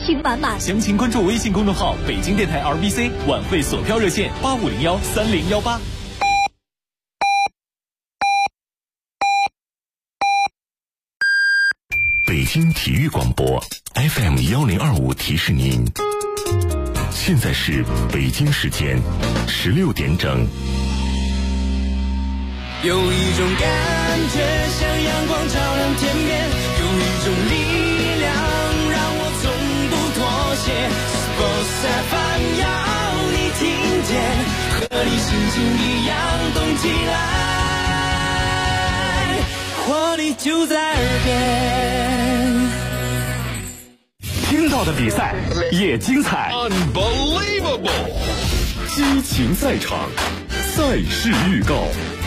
情满满。 详情关注微信公众号北京电台 RBC 晚会索票热线85013018。 北京体育广播 FM1025提示您，现在是北京时间16点整。 有一种感觉像阳光照亮天边，有一种力量让我从不妥协。Sports FM 要你听见，和你心情一样动起来，活力就在耳边。 听到的比赛也精彩 Unbelievable 激情赛场，赛事预告。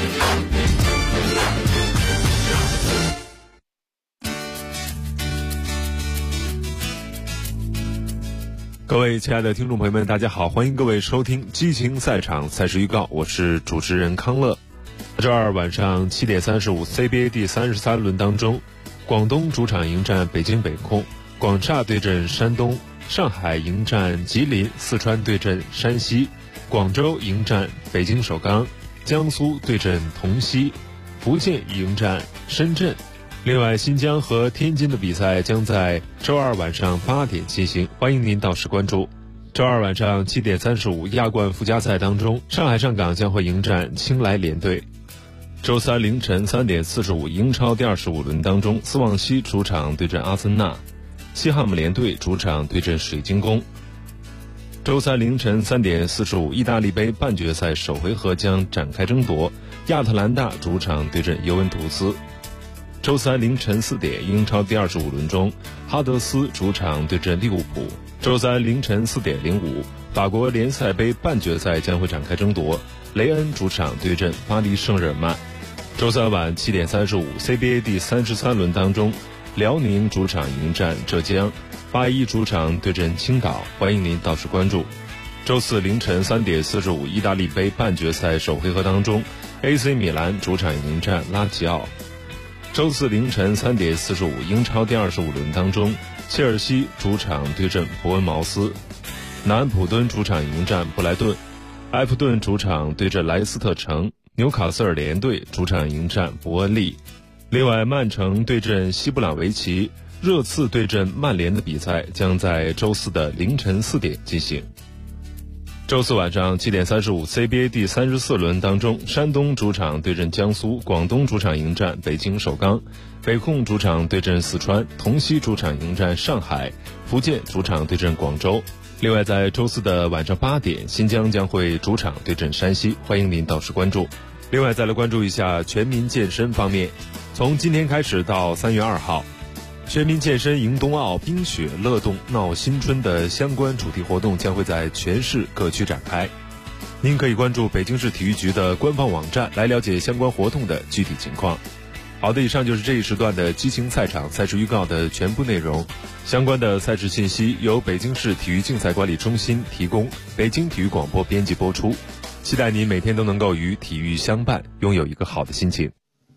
各位亲爱的听众朋友们，大家好，欢迎各位收听激情赛场赛事预告，我是主持人康乐。周二晚上7点35 CBA 第33轮当中，广东主场迎战北京北控，广厦对阵山东，上海迎战吉林，四川对阵山西，广州迎战北京首钢，江苏对阵同曦，福建迎战深圳。另外，新疆和天津的比赛将在周二晚上8点进行，欢迎您到时关注。周二晚上7点35亚冠附加赛当中，上海上港将会迎战青莱联队。周三凌晨3点45英超第25轮当中，斯旺西主场对阵阿森纳，西汉姆联队主场对阵水晶宫。周三凌晨3点45意大利杯半决赛首回合将展开争夺，亚特兰大主场对阵尤文图斯。周三凌晨4点英超第25轮中，哈德斯主场对阵利物浦。周三凌晨4点05法国联赛杯半决赛将会展开争夺，雷恩主场对阵巴黎圣日耳曼。周三晚7点35 CBA 第33轮当中，辽宁主场迎战浙江，81主场对阵青岛，欢迎您到时关注。周四凌晨3点45意大利杯半决赛首回合当中， AC 米兰主场迎战拉齐奥。周四凌晨3点45英超第25轮当中，切尔西主场对阵伯恩茅斯，南安普敦主场迎战布莱顿，埃弗顿主场对阵莱斯特城，纽卡斯尔联队主场迎战伯恩利。另外，曼城对阵西布朗维奇，热刺对阵曼联的比赛将在周四的凌晨4点进行。周四晚上7点35 CBA 第34轮当中，山东主场对阵江苏，广东主场迎战北京首钢，北控主场对阵四川，同曦主场迎战上海，福建主场对阵广州。另外，在周四的晚上8点，新疆将会主场对阵山西，欢迎您到时关注。另外，再来关注一下全民健身方面，从今天开始到3月2号，全民健身迎冬奥，冰雪乐动闹新春的相关主题活动将会在全市各区展开。您可以关注北京市体育局的官方网站来了解相关活动的具体情况。好的，以上就是这一时段的激情赛场赛事预告的全部内容。相关的赛事信息由北京市体育竞赛管理中心提供，北京体育广播编辑播出。期待您每天都能够与体育相伴，拥有一个好的心情。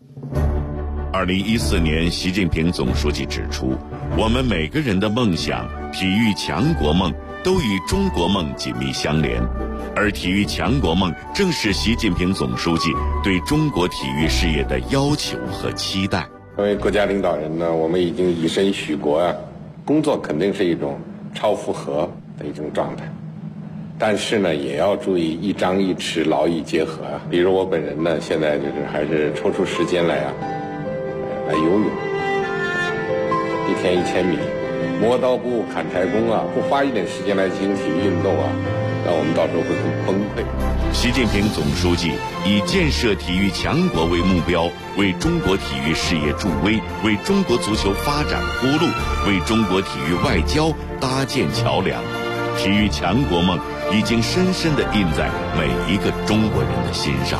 2014年，习近平总书记指出，我们每个人的梦想、体育强国梦都与中国梦紧密相连，而体育强国梦正是习近平总书记对中国体育事业的要求和期待。 作为国家领导人呢，我们已经以身许国啊，工作肯定是一种超负荷的一种状态，但是呢，也要注意一张一弛，劳逸结合啊。比如我本人呢，现在就是还是抽出时间来游泳，1天1000米，磨刀不误砍柴工啊，不花一点时间来进行体育运动啊，那我们到时候会很崩溃。 习近平总书记以建设体育强国为目标，为中国体育事业助威，为中国足球发展铺路，为中国体育外交搭建桥梁。体育强国梦已经深深地印在每一个中国人的心上。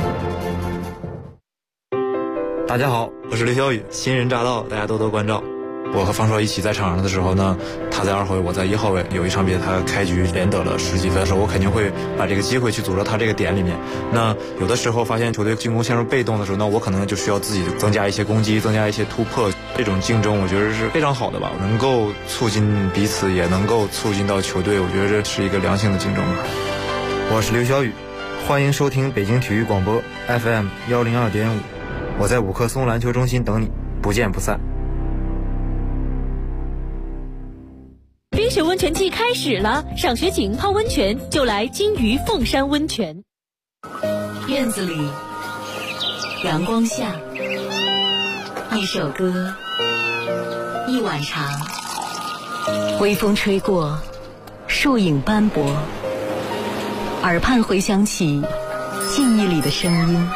大家好，我是刘晓宇，新人乍到，大家多多关照。我和方少一起在场上的时候呢，他在2号位，我在1号位，有一场比赛他开局连得了10几分的时候，我肯定会把这个机会去组织他这个点里面。那有的时候发现球队进攻陷入被动的时候，那我可能就需要自己增加一些攻击，增加一些突破。 这种竞争我觉得是非常好的吧，能够促进彼此，也能够促进到球队，我觉得这是一个良性的竞争吧。我是刘小雨，欢迎收听北京体育广播 FM 102.5，我在五棵松篮球中心等你，不见不散。 冰雪温泉季开始了，赏雪景泡温泉就来金鱼凤山温泉。 院子里，阳光下，一首歌，一碗茶，微风吹过，树影斑驳，耳畔回响起记忆里的声音。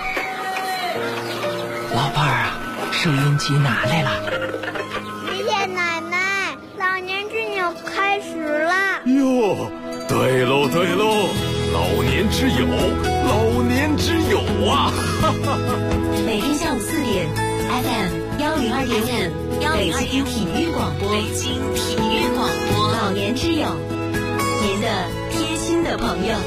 老伴儿啊，收音机拿来了。 爷爷奶奶，老年之友开始了。 哟，对喽对喽，老年之友，老年之友啊！ 每天下午4点 FM 102.5，北京体育广播，北京体育广播，老年之友，您的贴心的朋友。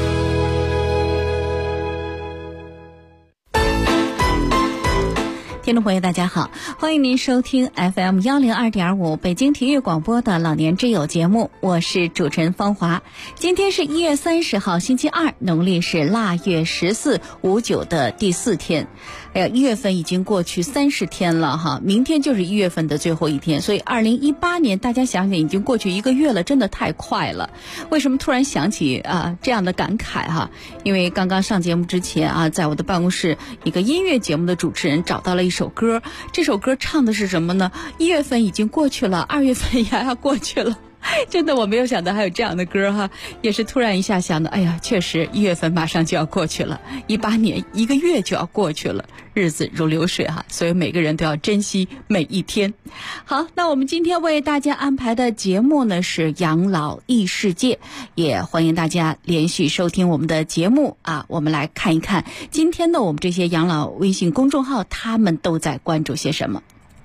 听众朋友大家好，欢迎您收听 FM 102.5北京体育广播的老年之友节目，我是主持人方华。今天是1月30号星期二，农历是腊月14、59的第4天。哎呀，1月份已经过去30天了哈，明天就是1月份的最后一天，所以2018年大家想想已经过去1个月了，真的太快了。为什么突然想起这样的感慨哈？因为刚刚上节目之前在我的办公室一个音乐节目的主持人找到了一首歌，这首歌唱的是什么呢？1月份已经过去了，2月份也要过去了。真的我没有想到还有这样的歌哈，也是突然一下想的，哎呀，确实1月份马上就要过去了，18年1个月就要过去了，日子如流水哈，所以每个人都要珍惜每一天。好，那我们今天为大家安排的节目呢是养老异世界，也欢迎大家连续收听我们的节目啊。我们来看一看今天的我们这些养老微信公众号，他们都在关注些什么。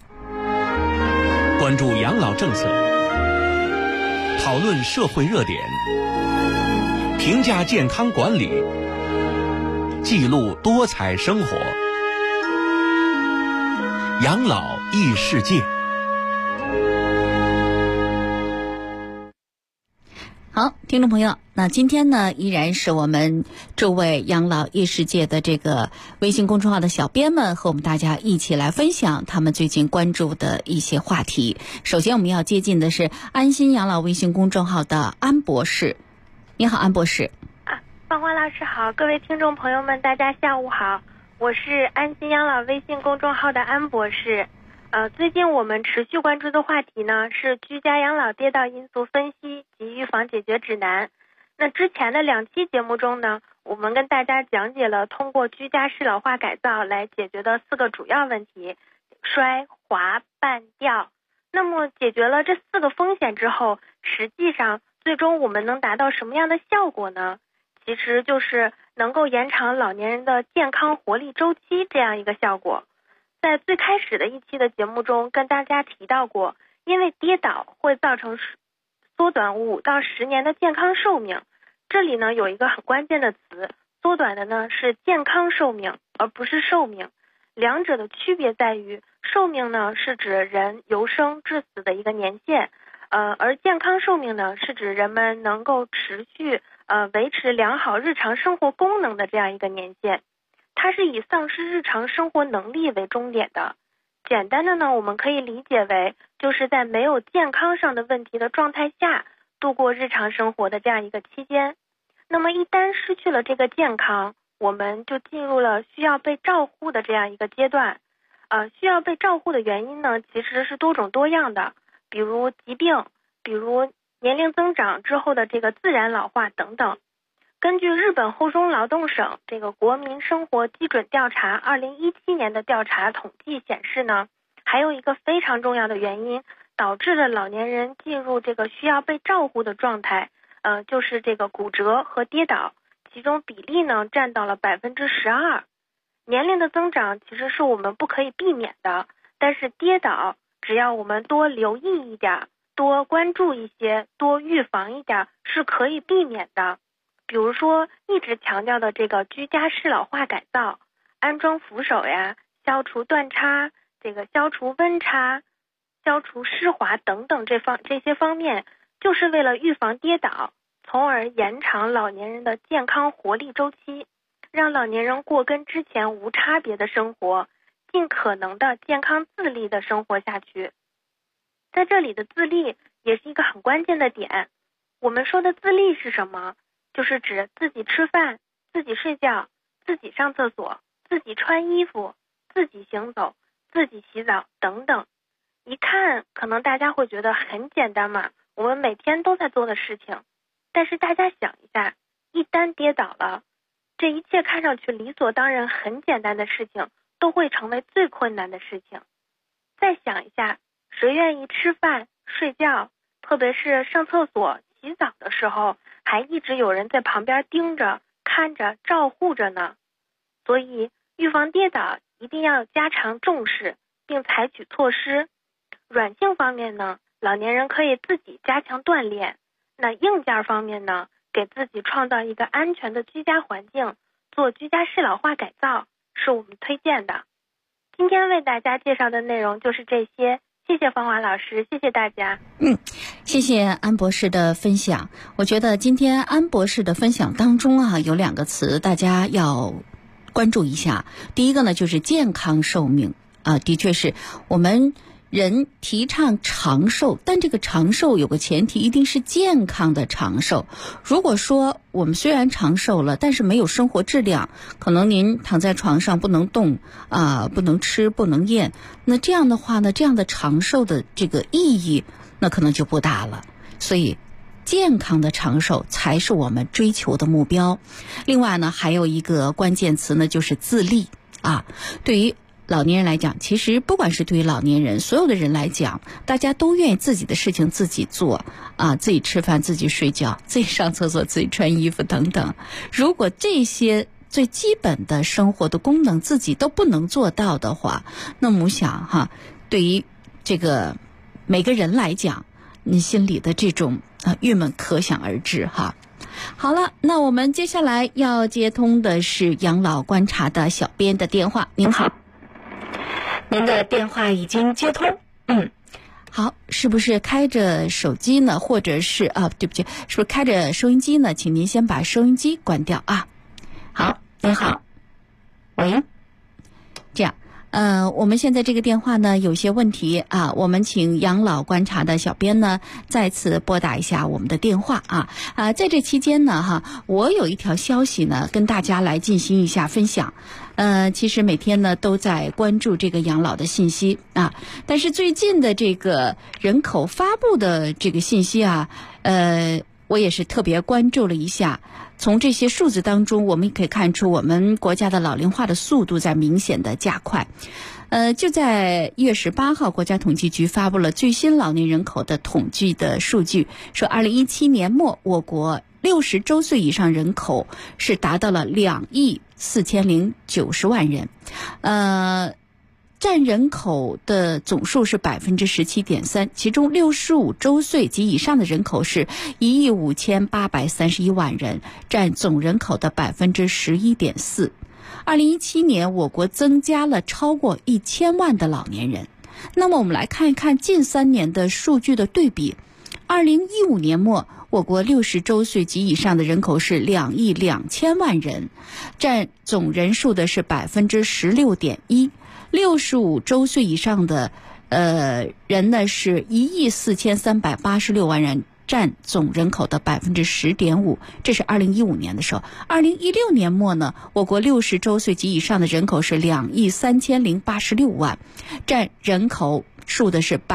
关注养老政策，讨论社会热点，评价健康管理，记录多彩生活，养老异世界。 好，听众朋友，那今天呢依然是我们诸位养老异世界的这个微信公众号的小编们和我们大家一起来分享他们最近关注的一些话题。首先我们要接近的是安心养老微信公众号的安博士。你好，安博士。 芳华老师好，各位听众朋友们大家下午好，我是安心养老微信公众号的安博士。最近我们持续关注的话题呢是居家养老跌倒因素分析及预防解决指南。那之前的2期节目中呢，我们跟大家讲解了通过居家适老化改造来解决的4个主要问题：摔、滑、绊、掉。那么解决了这4个风险之后，实际上最终我们能达到什么样的效果呢？其实就是能够延长老年人的健康活力周期这样一个效果。在最开始的1期的节目中跟大家提到过，因为跌倒会造成缩短5到10年的健康寿命。这里呢有一个很关键的词，缩短的呢是健康寿命而不是寿命。两者的区别在于，寿命呢是指人由生至死的一个年限，而健康寿命呢是指人们能够持续维持良好日常生活功能的这样一个年限。它是以丧失日常生活能力为终点的。简单的呢，我们可以理解为就是在没有健康上的问题的状态下度过日常生活的这样一个期间。那么一旦失去了这个健康，我们就进入了需要被照护的这样一个阶段。需要被照护的原因呢其实是多种多样的，比如疾病，比如年龄增长之后的这个自然老化等等。根据日本厚生劳动省这个国民生活基准调查2017年的调查统计显示呢，还有一个非常重要的原因导致了老年人进入这个需要被照护的状态，就是这个骨折和跌倒，其中比例呢占到了12%。年龄的增长其实是我们不可以避免的，但是跌倒只要我们多留意一点，多关注一些，多预防一点是可以避免的。比如说一直强调的这个居家适老化改造，安装扶手呀，消除断差， 这个消除温差、消除湿滑等等这些方面，就是为了预防跌倒，从而延长老年人的健康活力周期，让老年人过跟之前无差别的生活，尽可能的健康自立的生活下去。在这里的自立也是一个很关键的点。我们说的自立是什么？就是指自己吃饭、自己睡觉、自己上厕所、自己穿衣服、自己行走、自己洗澡等等。一看可能大家会觉得很简单嘛，我们每天都在做的事情。但是大家想一下，一旦跌倒了，这一切看上去理所当然很简单的事情都会成为最困难的事情。再想一下，谁愿意吃饭、睡觉，特别是上厕所、洗澡的时候还一直有人在旁边盯着、看着、照护着呢？所以预防跌倒一定要加强重视，并采取措施。软性方面呢，老年人可以自己加强锻炼。那硬件方面呢，给自己创造一个安全的居家环境，做居家适老化改造，是我们推荐的。今天为大家介绍的内容就是这些，谢谢芳华老师，谢谢大家。 谢谢安博士的分享。我觉得今天安博士的分享当中有2个词大家要关注一下。第一个呢，就是健康寿命的确是我们人提倡长寿，但这个长寿有个前提，一定是健康的长寿。如果说我们虽然长寿了，但是没有生活质量，可能您躺在床上不能动不能吃不能咽，那这样的话呢，这样的长寿的这个意义那可能就不大了。所以健康的长寿才是我们追求的目标。另外呢，还有一个关键词呢，就是自立对于老年人来讲，其实不管是对于老年人，所有的人来讲，大家都愿意自己的事情自己做自己吃饭、自己睡觉、自己上厕所、自己穿衣服等等。如果这些最基本的生活的功能自己都不能做到的话，那么我想对于这个每个人来讲，你心里的这种郁闷可想而知好了，那我们接下来要接通的是养老观察的小编的电话。您好，您的电话已经接通。好，是不是开着手机呢？或者是对不起，是不是开着收音机呢？请您先把收音机关掉好，您好，喂，这样。我们现在这个电话呢有些问题我们请养老观察的小编呢再次拨打一下我们的电话在这期间呢我有一条消息呢跟大家来进行一下分享。其实每天呢都在关注这个养老的信息但是最近的这个人口发布的这个信息我也是特别关注了一下。从这些数字当中，我们可以看出我们国家的老龄化的速度在明显的加快。就在1月18号，国家统计局发布了最新老年人口的统计的数据，说2017年末我国60周岁以上人口是达到了2亿4090万人，占人口的总数是 17.3%， 其中65周岁及以上的人口是1亿5831万人，占总人口的 11.4%。 2017年我国增加了超过1000万的老年人。那么我们来看一看近3年的数据的对比。2015年末我国60周岁及以上的人口是2亿2000万人，占总人数的是 16.1%。65周岁以上的人呢是1亿4386万人，占总人口的 10.5%， 这是2015年的时候。2016年末呢，我国60周岁及以上的人口是2亿3086万，占人口数的是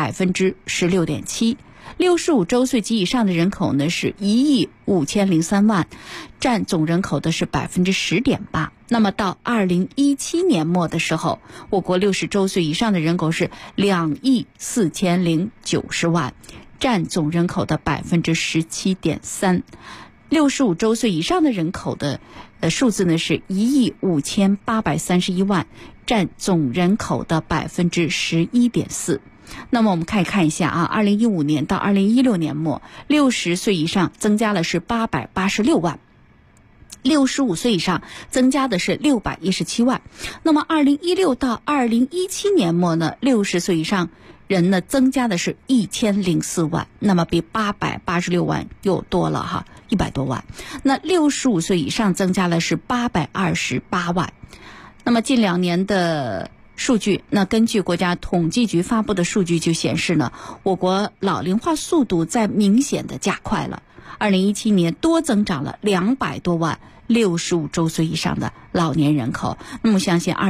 16.7%。65周岁及以上的人口呢是1亿5003万，占总人口的是 10.8%。那么到2017年末的时候，我国60周岁以上的人口是2亿4090万，占总人口的 17.3%。65周岁以上的人口的数字呢是1亿5831万，占总人口的 11.4%。那么我们看一下2015年到2016年末，60岁以上增加了是886万， 65岁以上增加的是617万。那么2016到2017年末呢，60岁以上人呢增加的是1004万，那么比886万又多了哈，100多万。那65岁以上增加了是828万。那么近2年的数据，那根据国家统计局发布的数据就显示呢，我国老龄化速度在明显的加快了。2017年多增长了200多万65周岁以上的老年人口。那么相信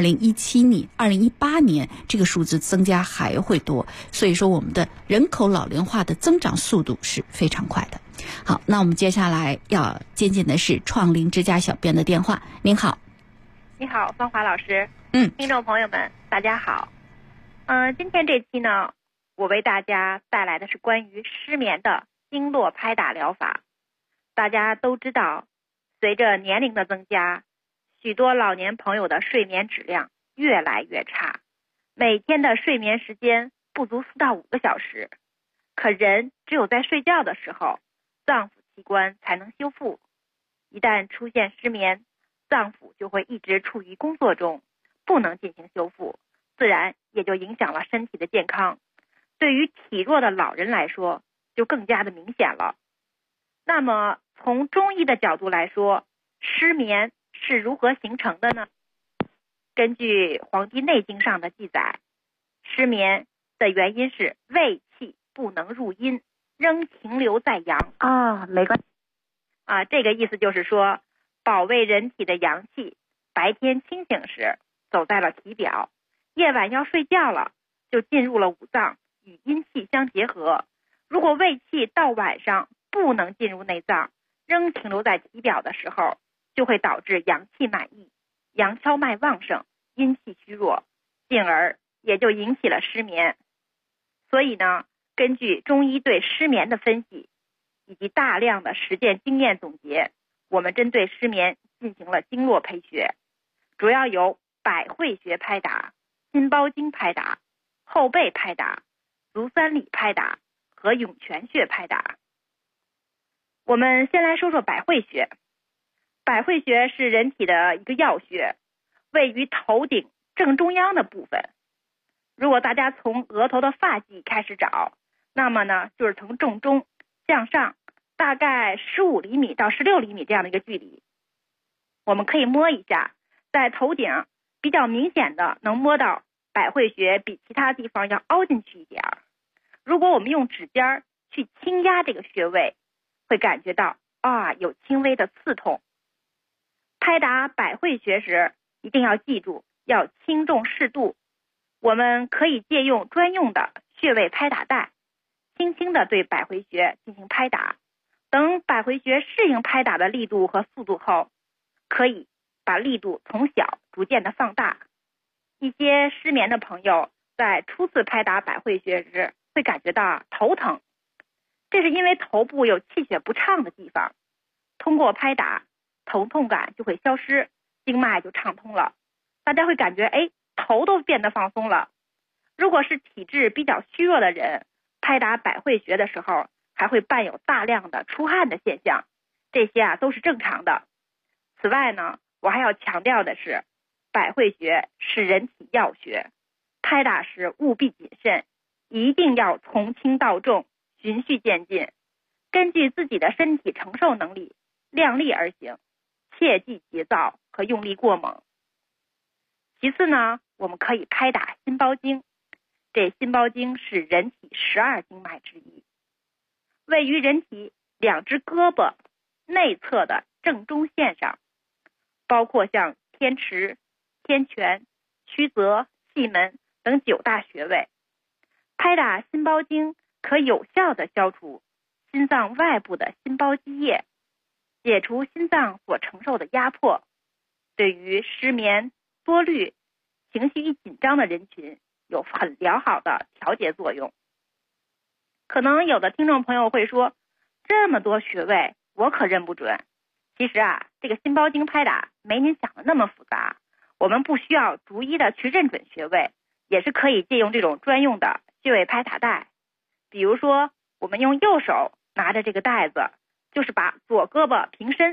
2018年这个数字增加还会多，所以说我们的人口老龄化的增长速度是非常快的。好，那我们接下来要接近的是创龄之家小编的电话。您好。 你好，芳华老师。听众朋友们大家好。今天这期呢，我为大家带来的是关于失眠的经络拍打疗法。大家都知道，随着年龄的增加，许多老年朋友的睡眠质量越来越差，每天的睡眠时间不足4到5个小时。可人只有在睡觉的时候，脏腑器官才能修复。一旦出现失眠，脏腑就会一直处于工作中，不能进行修复，自然也就影响了身体的健康。对于体弱的老人来说，就更加的明显了。那么从中医的角度来说，失眠是如何形成的呢？根据《黄帝内经》上的记载，失眠的原因是胃气不能入阴，仍停留在阳。没关系。这个意思就是说，保卫人体的阳气，白天清醒时走在了体表，夜晚要睡觉了，就进入了五脏，与阴气相结合。如果胃气到晚上不能进入内脏，仍停留在体表的时候，就会导致阳气满溢，阳跷脉旺盛，阴气虚弱，进而也就引起了失眠。所以呢，根据中医对失眠的分析以及大量的实践经验总结，我们针对失眠进行了经络配穴，主要有百会穴拍打、心包经拍打、后背拍打、足三里拍打和涌泉穴拍打。我们先来说说百会穴。百会穴是人体的一个要穴，位于头顶正中央的部分。如果大家从额头的发际开始找，那么呢，就是从正中向上大概15厘米到16厘米这样的一个距离。我们可以摸一下，在头顶比较明显的能摸到百会穴比其他地方要凹进去一点。如果我们用指尖去轻压这个穴位，会感觉到有轻微的刺痛。拍打百会穴时一定要记住要轻重适度，我们可以借用专用的穴位拍打带，轻轻地对百会穴进行拍打。等百会穴适应拍打的力度和速度后，可以把力度从小逐渐的放大。一些失眠的朋友在初次拍打百会穴时会感觉到头疼，这是因为头部有气血不畅的地方，通过拍打，疼痛感就会消失，经脉就畅通了，大家会感觉头都变得放松了。如果是体质比较虚弱的人，拍打百会穴的时候还会伴有大量的出汗的现象，这些都是正常的。此外呢，我还要强调的是，百会穴是人体要穴，拍打时务必谨慎，一定要从轻到重，循序渐进，根据自己的身体承受能力量力而行，切忌急躁和用力过猛。其次呢，我们可以拍打心包经。这心包经是人体12经脉之一，位于人体2只胳膊内侧的正中线上，包括像天池、天泉、曲泽、细门等9大穴位。拍打心包经可有效地消除心脏外部的心包积液，解除心脏所承受的压迫，对于失眠、多虑、情绪紧张的人群有很良好的调节作用。可能有的听众朋友会说，这么多穴位我可认不准。其实这个心包经拍打没您想的那么复杂，我们不需要逐一的去认准穴位，也是可以借用这种专用的穴位拍打带。比如说我们用右手拿着这个带子，就是把左胳膊平伸，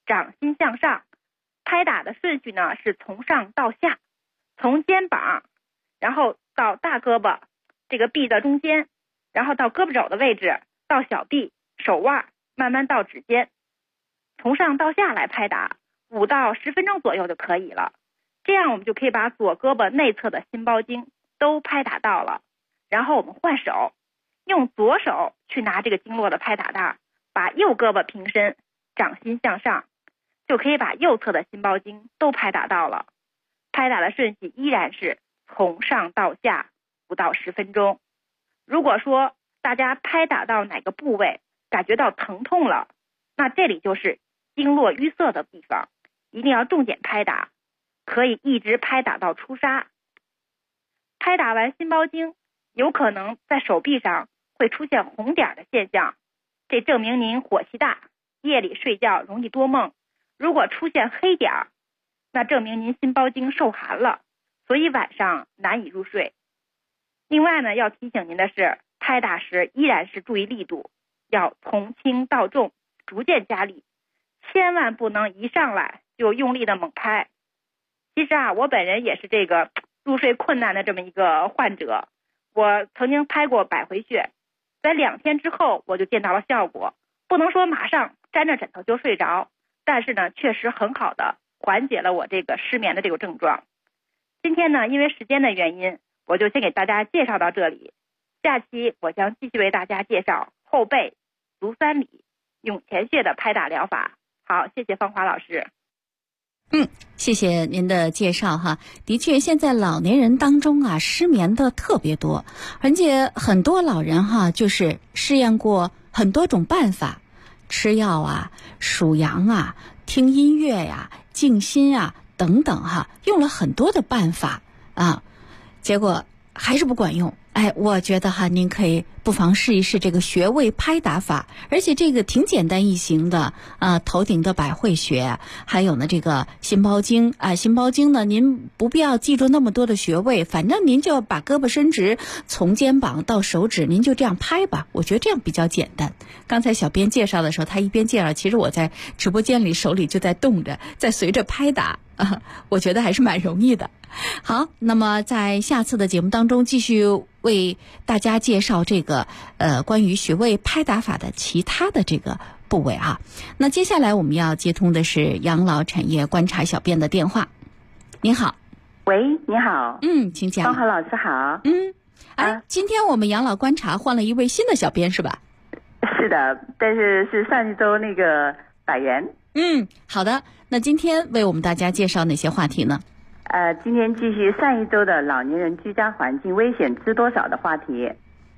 掌心向上。拍打的顺序呢是从上到下，从肩膀，然后到大胳膊这个臂的中间，然后到胳膊肘的位置，到小臂、手腕，慢慢到指尖，从上到下来拍打5到10分钟左右就可以了。这样我们就可以把左胳膊内侧的心包经都拍打到了。然后我们换手，用左手去拿这个经络的拍打带，把右胳膊平伸，掌心向上，就可以把右侧的心包经都拍打到了。拍打的顺序依然是从上到下5到10分钟。如果说大家拍打到哪个部位感觉到疼痛了，那这里就是经络淤塞的地方，一定要重点拍打，可以一直拍打到出痧。拍打完心包经，有可能在手臂上会出现红点的现象，这证明您火气大，夜里睡觉容易多梦。如果出现黑点，那证明您心包经受寒了，所以晚上难以入睡。另外呢，要提醒您的是，拍打时依然是注意力度，要从轻到重，逐渐加力，千万不能一上来就用力的猛拍。其实我本人也是这个入睡困难的这么一个患者，我曾经拍过百会穴，在2天之后我就见到了效果，不能说马上沾着枕头就睡着，但是呢，确实很好的缓解了我这个失眠的这个症状。今天呢，因为时间的原因，我就先给大家介绍到这里。下期我将继续为大家介绍后背、足三里、涌泉穴的拍打疗法。好，谢谢芳华老师。 谢谢您的介绍哈。的确，现在老年人当中失眠的特别多，而且很多老人就是试验过很多种办法，吃药数羊听音乐静心等等用了很多的办法结果还是不管用。我觉得您可以不妨试一试这个穴位拍打法，而且这个挺简单易行的头顶的百会穴，还有呢这个心包经心包经呢，您不必要记住那么多的穴位，反正您就把胳膊伸直，从肩膀到手指，您就这样拍吧，我觉得这样比较简单。刚才小编介绍的时候，他一边介绍，其实我在直播间里手里就在动着，在随着拍打我觉得还是蛮容易的。好，那么在下次的节目当中继续为大家介绍这个关于穴位拍打法的其他的这个部位那接下来我们要接通的是养老产业观察小编的电话。您好。 喂，你好。 请讲。 芳华老师好。 今天我们养老观察换了一位新的小编是吧？ 是的，但是是上一周那个百元。 好的，那今天为我们大家介绍哪些话题呢？ 今天继续上一周的老年人居家环境危险知多少的话题。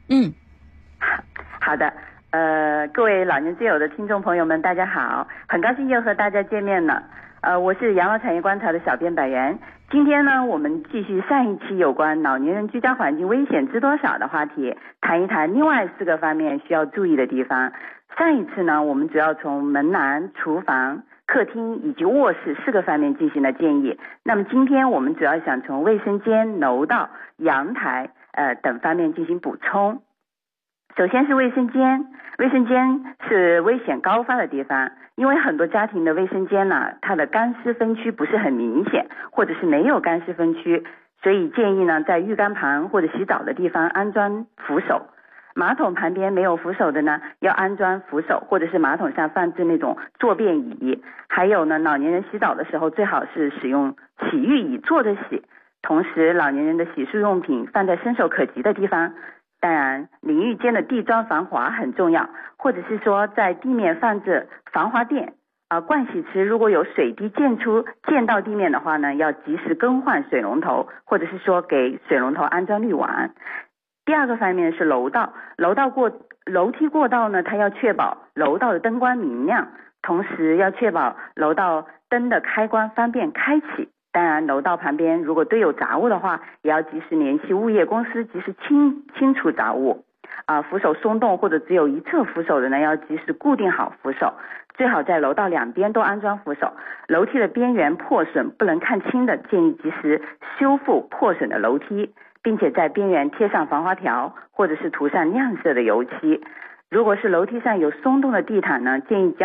好的，各位老年之友的听众朋友们，大家好，很高兴又和大家见面了。我是养老产业观察的小编百元。今天呢，我们继续上一期有关老年人居家环境危险知多少的话题，谈一谈另外4个方面需要注意的地方。上一次呢，我们主要从门廊、厨房、客厅以及卧室4个方面进行了建议。那么今天我们主要想从卫生间、楼道、阳台等方面进行补充。首先是卫生间，卫生间是危险高发的地方，因为很多家庭的卫生间呢，它的干湿分区不是很明显，或者是没有干湿分区，所以建议呢，在浴缸旁或者洗澡的地方安装扶手。马桶旁边没有扶手的呢，要安装扶手，或者是马桶上放置那种坐便椅。还有呢，老年人洗澡的时候最好是使用洗浴椅坐着洗，同时老年人的洗漱用品放在伸手可及的地方。当然，淋浴间的地砖防滑很重要，或者是说在地面放置防滑垫。盥洗池如果有水滴溅到地面的话呢，要及时更换水龙头，或者是说给水龙头安装滤网。第2个方面是楼梯过道呢，它要确保楼道的灯光明亮，同时要确保楼道灯的开关方便开启。当然，楼道旁边如果堆有杂物的话，也要及时联系物业公司，及时清除杂物。扶手松动或者只有一侧扶手的呢，要及时固定好扶手，最好在楼道2边都安装扶手。楼梯的边缘破损不能看清的，建议及时修复破损的楼梯，并且在边缘贴上防滑条，或者是涂上亮色的油漆。如果是楼梯上有松动的地毯呢，建议将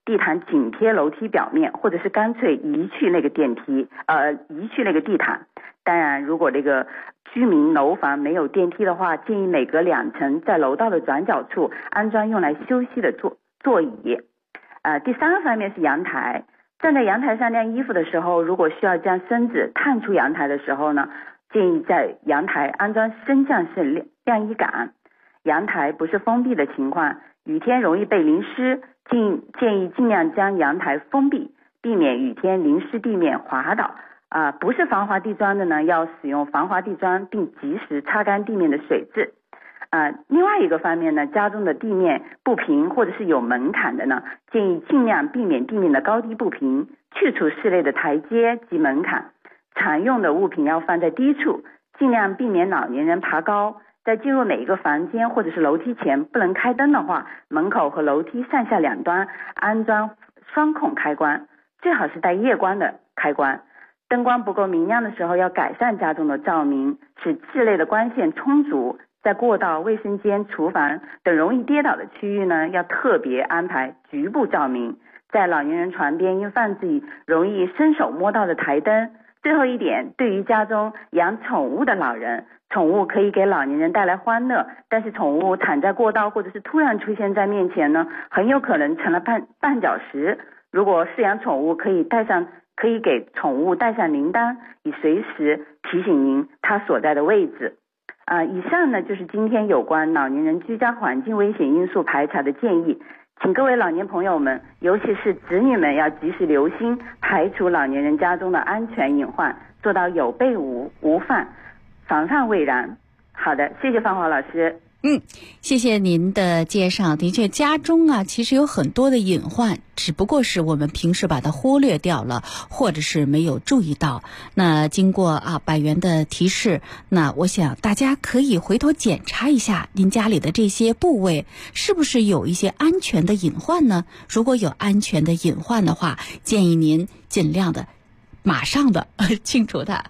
地毯紧贴楼梯表面，或者是干脆移去那个移去那个地毯。当然，如果这个居民楼房没有电梯的话，建议每隔2层在楼道的转角处安装用来休息的座椅。第3个方面是阳台。站在阳台上晾衣服的时候，如果需要将身子探出阳台的时候呢，建议在阳台安装升降式晾衣杆。阳台不是封闭的情况，雨天容易被淋湿，建议尽量将阳台封闭，避免雨天淋湿地面滑倒。不是防滑地砖的呢，要使用防滑地砖，并及时擦干地面的水渍。另外一个方面呢，家中的地面不平或者是有门槛的呢，建议尽量避免地面的高低不平，去除室内的台阶及门槛。常用的物品要放在低处，尽量避免老年人爬高。在进入每一个房间或者是楼梯前不能开灯的话，门口和楼梯上下两端安装双孔开关，最好是带夜光的开关。灯光不够明亮的时候，要改善家中的照明，使室内的光线充足。在过道、卫生间、厨房等容易跌倒的区域呢，要特别安排局部照明。在老年人床边应放置容易伸手摸到的台灯。最后一点，对于家中养宠物的老人，宠物可以给老年人带来欢乐，但是宠物躺在过道或者是突然出现在面前呢，很有可能成了绊脚石。如果饲养宠物，可以给宠物带上铃铛，以随时提醒您它所在的位置。以上呢就是今天有关老年人居家环境危险因素排查的建议，请各位老年朋友们，尤其是子女们要及时留心，排除老年人家中的安全隐患，做到有备无患，防范未然。好的，谢谢芳华老师。 谢谢您的介绍。的确，家中其实有很多的隐患，只不过是我们平时把它忽略掉了，或者是没有注意到。那经过百元的提示，那我想大家可以回头检查一下您家里的这些部位是不是有一些安全的隐患呢？如果有安全的隐患的话，建议您尽量的马上的清除它。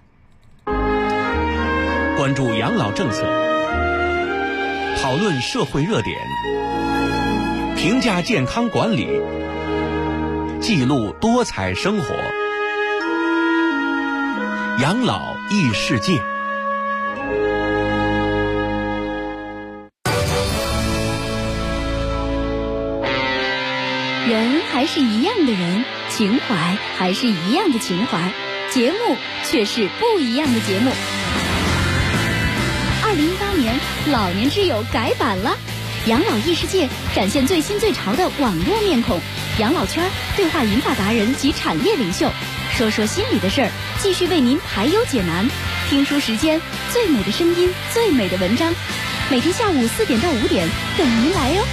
关注养老政策，讨论社会热点，评价健康管理，记录多彩生活，养老异世界。 人还是一样的人，情怀还是一样的情怀，节目却是不一样的节目。2018年老年之友改版了，养老异世界展现最新最潮的网络面孔，养老圈对话银发达人及产业领袖，说说心里的事儿，继续为您排忧解难。听书时间，最美的声音，最美的文章，每天下午4点到5点等您来哟。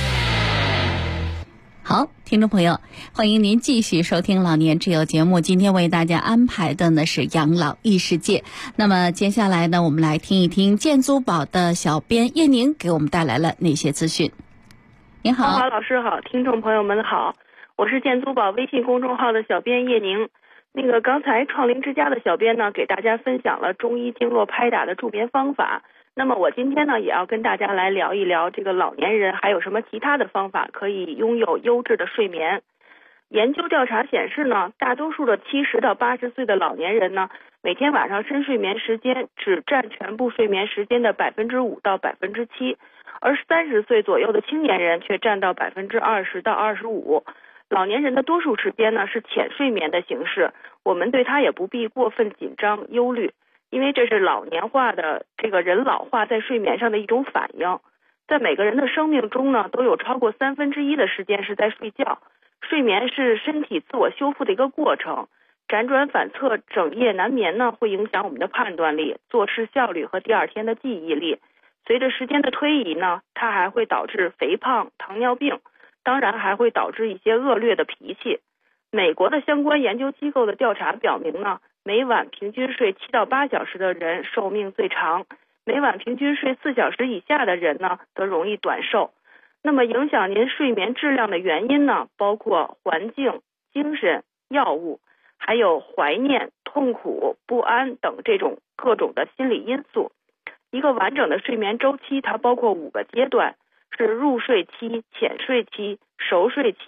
好，听众朋友，欢迎您继续收听老年之友节目。今天为大家安排的呢是养老异世界。那么接下来呢，我们来听一听建租宝的小编叶宁给我们带来了哪些资讯。您好， 华老师好，听众朋友们好，我是建租宝微信公众号的小编叶宁。刚才创灵之家的小编呢，给大家分享了中医经络拍打的助眠方法。那么我今天呢，也要跟大家来聊一聊这个老年人还有什么其他的方法可以拥有优质的睡眠。研究调查显示呢，大多数的70到80岁的老年人呢，每天晚上深睡眠时间只占全部睡眠时间的5%到7%，而30岁左右的青年人却占到20%到25%。老年人的多数时间呢是浅睡眠的形式，我们对他也不必过分紧张忧虑。因为这是老年化的这个人老化在睡眠上的一种反应。在每个人的生命中呢，都有超过1/3的时间是在睡觉。睡眠是身体自我修复的一个过程，辗转反侧整夜难眠呢，会影响我们的判断力、做事效率和第二天的记忆力。随着时间的推移呢，它还会导致肥胖、糖尿病，当然还会导致一些恶劣的脾气。美国的相关研究机构的调查表明呢，每晚平均睡7到8小时的人寿命最长，每晚平均睡4小时以下的人呢，则容易短寿。那么影响您睡眠质量的原因呢，包括环境、精神、药物，还有怀念、痛苦、不安等这种各种的心理因素。一个完整的睡眠周期，它包括5个阶段，是入睡期、浅睡期、熟睡期、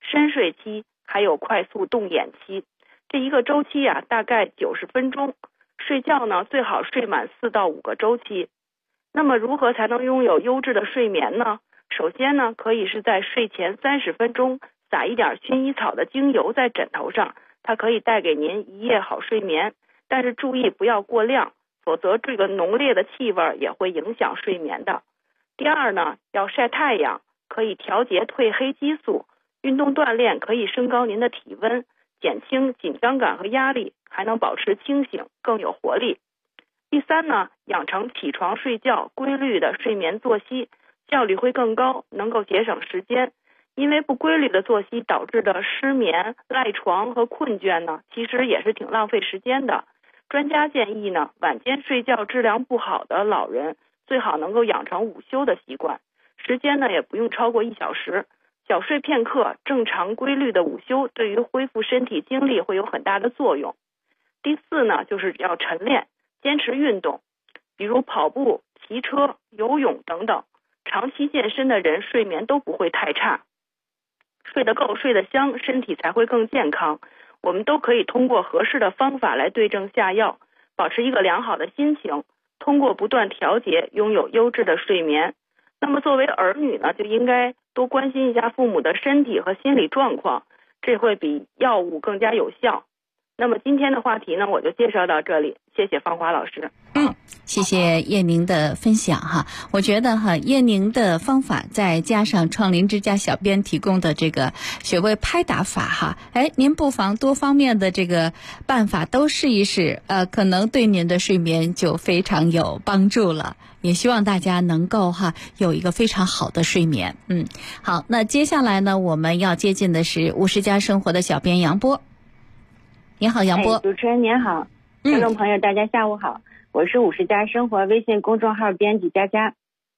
深睡期，还有快速动眼期。这一个周期大概90分钟。睡觉呢，最好睡满4到5个周期。那么如何才能拥有优质的睡眠呢？首先呢，可以是在睡前30分钟撒一点薰衣草的精油在枕头上，它可以带给您一夜好睡眠。但是注意不要过量，否则这个浓烈的气味也会影响睡眠的。第二呢，要晒太阳，可以调节褪黑激素。运动锻炼可以升高您的体温，减轻紧张感和压力，还能保持清醒，更有活力。第三呢，养成起床睡觉规律的睡眠作息，效率会更高，能够节省时间。因为不规律的作息导致的失眠、赖床和困倦呢，其实也是挺浪费时间的。专家建议呢，晚间睡觉质量不好的老人最好能够养成午休的习惯，时间呢也不用超过1小时，小睡片刻，正常规律的午休对于恢复身体精力会有很大的作用。第四呢，就是要晨练，坚持运动，比如跑步、骑车、游泳等等，长期健身的人睡眠都不会太差。睡得够，睡得香，身体才会更健康。我们都可以通过合适的方法来对症下药，保持一个良好的心情，通过不断调节，拥有优质的睡眠。那么作为儿女呢，就应该多关心一下父母的身体和心理状况，这会比药物更加有效。那么今天的话题呢，我就介绍到这里，谢谢芳华老师。 谢谢叶宁的分享哈。我觉得叶宁的方法再加上创林之家小编提供的这个穴位拍打法哈，您不妨多方面的这个办法都试一试，可能对您的睡眠就非常有帮助了。也希望大家能够有一个非常好的睡眠。好，那接下来呢，我们要接近的是50家生活的小编杨波。你好，杨波。 主持人您好，听众朋友大家下午好，我是50家生活微信公众号编辑佳佳。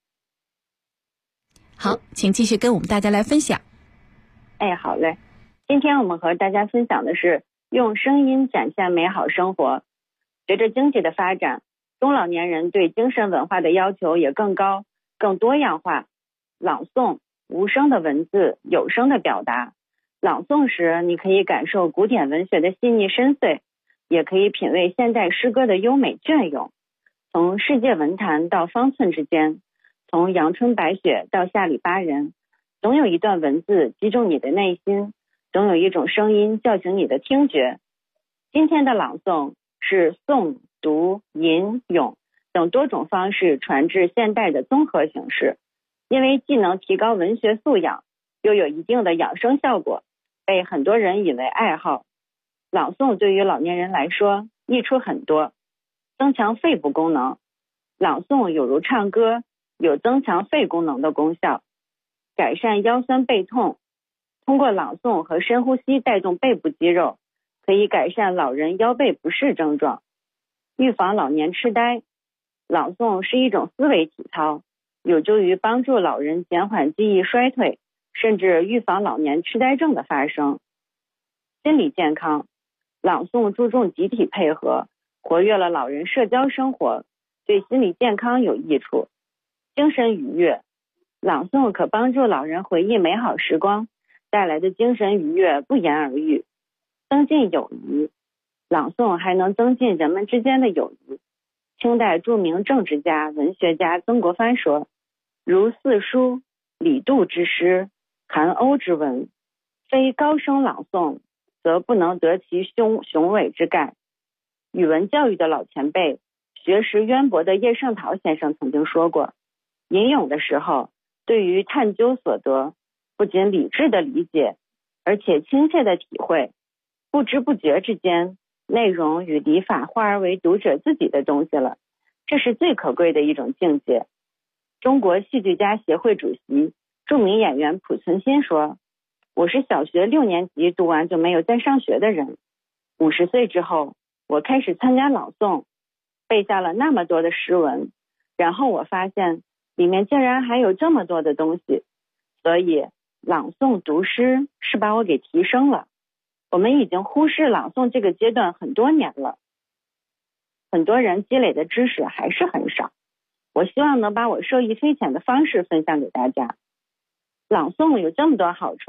好，请继续跟我们大家来分享。 好嘞。今天我们和大家分享的是用声音展现美好生活。随着经济的发展，中老年人对精神文化的要求也更高、更多样化。朗诵、无声的文字、有声的表达。朗诵时，你可以感受古典文学的细腻深邃，也可以品味现代诗歌的优美隽永。从世界文坛到方寸之间，从阳春白雪到下里巴人，总有一段文字击中你的内心，总有一种声音叫醒你的听觉。今天的朗诵是诵、读、吟、咏等多种方式传至现代的综合形式，因为既能提高文学素养，又有一定的养生效果，被很多人以为爱好。朗诵对于老年人来说益处很多，增强肺部功能。朗诵有如唱歌，有增强肺功能的功效，改善腰酸背痛。通过朗诵和深呼吸带动背部肌肉，可以改善老人腰背不适症状，预防老年痴呆。朗诵是一种思维体操，有助于帮助老人减缓记忆衰退，甚至预防老年痴呆症的发生。心理健康，朗诵注重集体配合，活跃了老人社交生活，对心理健康有益处。精神愉悦，朗诵可帮助老人回忆美好时光，带来的精神愉悦不言而喻。增进友谊，朗诵还能增进人们之间的友谊。清代著名政治家、文学家曾国藩说，如四书、李杜之诗、韩欧之文，非高声朗诵，则不能得其雄伟之概。语文教育的老前辈、学识渊博的叶圣陶先生曾经说过，吟咏的时候，对于探究所得，不仅理智的理解，而且亲切的体会，不知不觉之间，内容与理法化而为读者自己的东西了，这是最可贵的一种境界。中国戏剧家协会主席、著名演员濮存昕说，我是小学6年级读完就没有再上学的人，50岁之后，我开始参加朗诵，背下了那么多的诗文，然后我发现里面竟然还有这么多的东西，所以朗诵读诗是把我给提升了。我们已经忽视朗诵这个阶段很多年了，很多人积累的知识还是很少。我希望能把我受益匪浅的方式分享给大家。朗诵有这么多好处，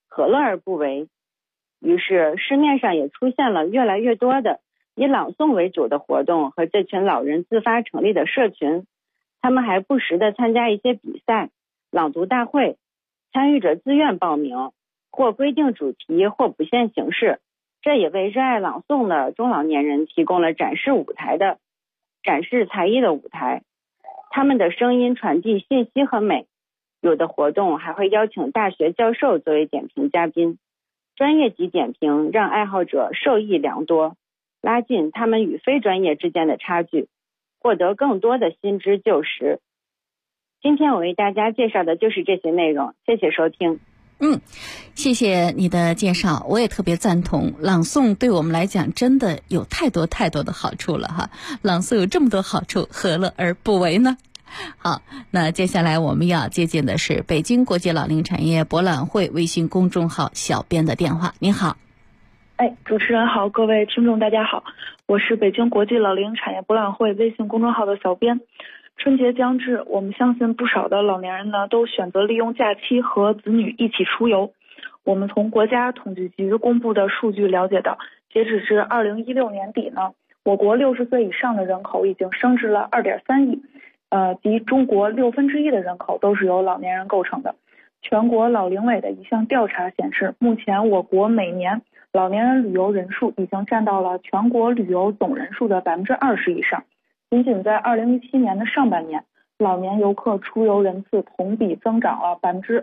何乐而不为？于是市面上也出现了越来越多的以朗诵为主的活动和这群老人自发成立的社群，他们还不时地参加一些比赛、朗读大会，参与者自愿报名，或规定主题，或不限形式，这也为热爱朗诵的中老年人提供了展示才艺的舞台。他们的声音传递信息和美，有的活动还会邀请大学教授作为点评嘉宾，专业级点评让爱好者受益良多，拉近他们与非专业之间的差距，获得更多的新知旧识。今天我为大家介绍的就是这些内容，谢谢收听。 谢谢你的介绍，我也特别赞同，朗诵对我们来讲真的有太多太多的好处了哈。朗诵有这么多好处，何乐而不为呢？好，那接下来我们要接见的是北京国际老龄产业博览会微信公众号小编的电话。您好。 主持人好，各位听众大家好，我是北京国际老龄产业博览会微信公众号的小编。春节将至，我们相信不少的老年人呢都选择利用假期和子女一起出游。我们从国家统计局公布的数据了解到，截止至2016年底呢，我国60岁以上的人口已经升至了2.3亿，即中国1/6的人口都是由老年人构成的。全国老龄委的一项调查显示，目前我国每年老年人旅游人数已经占到了全国旅游总人数的20%以上。仅仅在2017年的上半年，老年游客出游人次同比增长了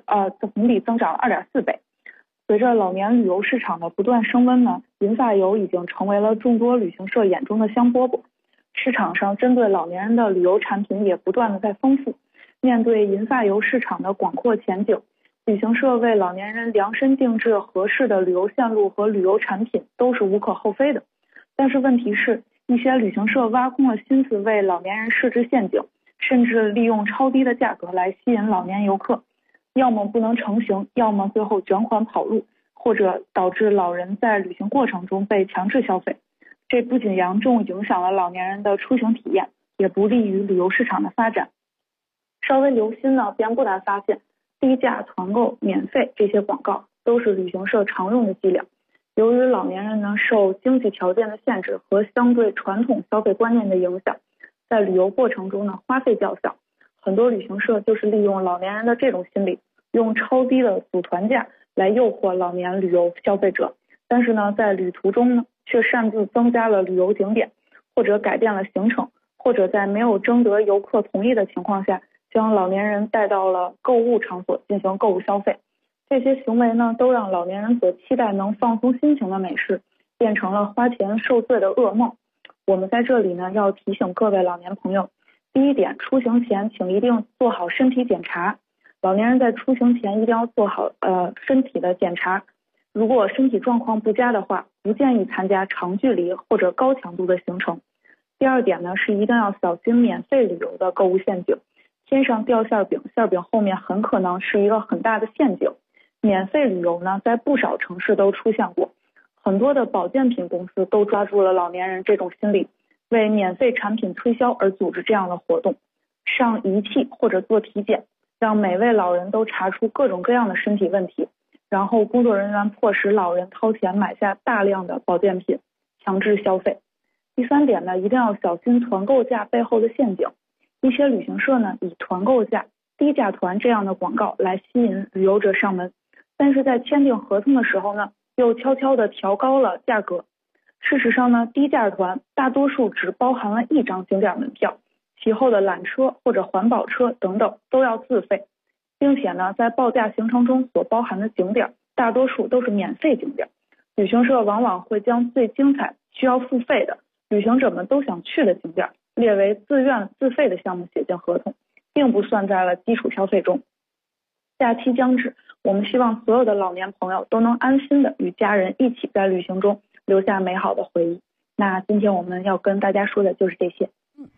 2.4倍。随着老年旅游市场的不断升温呢，银发游已经成为了众多旅行社眼中的香饽饽。市场上针对老年人的旅游产品也不断的在丰富。面对银发游市场的广阔前景，旅行社为老年人量身定制合适的旅游线路和旅游产品都是无可厚非的。但是问题是，一些旅行社挖空了心思为老年人设置陷阱，甚至利用超低的价格来吸引老年游客，要么不能成行，要么最后卷款跑路，或者导致老人在旅行过程中被强制消费。这不仅严重影响了老年人的出行体验，也不利于旅游市场的发展。稍微留心呢，便不难发现，低价团购、免费这些广告都是旅行社常用的伎俩。由于老年人呢受经济条件的限制和相对传统消费观念的影响，在旅游过程中呢花费较小，很多旅行社就是利用老年人的这种心理，用超低的组团价来诱惑老年旅游消费者。但是呢，在旅途中呢，却擅自增加了旅游景点，或者改变了行程，或者在没有征得游客同意的情况下，将老年人带到了购物场所进行购物消费。这些行为呢，都让老年人所期待能放松心情的美事，变成了花钱受罪的噩梦。我们在这里呢，要提醒各位老年朋友，第一点，出行前请一定做好身体检查。老年人在出行前一定要做好身体的检查。如果身体状况不佳的话，不建议参加长距离或者高强度的行程。第二点呢，是一定要小心免费旅游的购物陷阱。天上掉馅饼，馅饼后面很可能是一个很大的陷阱。免费旅游呢，在不少城市都出现过，很多的保健品公司都抓住了老年人这种心理，为免费产品推销而组织这样的活动，上仪器或者做体检，让每位老人都查出各种各样的身体问题，然后工作人员迫使老人掏钱买下大量的保健品，强制消费。第三点呢，一定要小心团购价背后的陷阱。一些旅行社呢，以团购价、低价团这样的广告来吸引旅游者上门，但是在签订合同的时候呢，又悄悄地调高了价格。事实上呢，低价团大多数只包含了一张景点门票，其后的缆车或者环保车等等都要自费，并且呢，在报价行程中所包含的景点大多数都是免费景点。旅行社往往会将最精彩、需要付费的、旅行者们都想去的景点列为自愿自费的项目写进合同，并不算在了基础消费中。假期将至，我们希望所有的老年朋友都能安心的与家人一起在旅行中留下美好的回忆。那今天我们要跟大家说的就是这些。 好，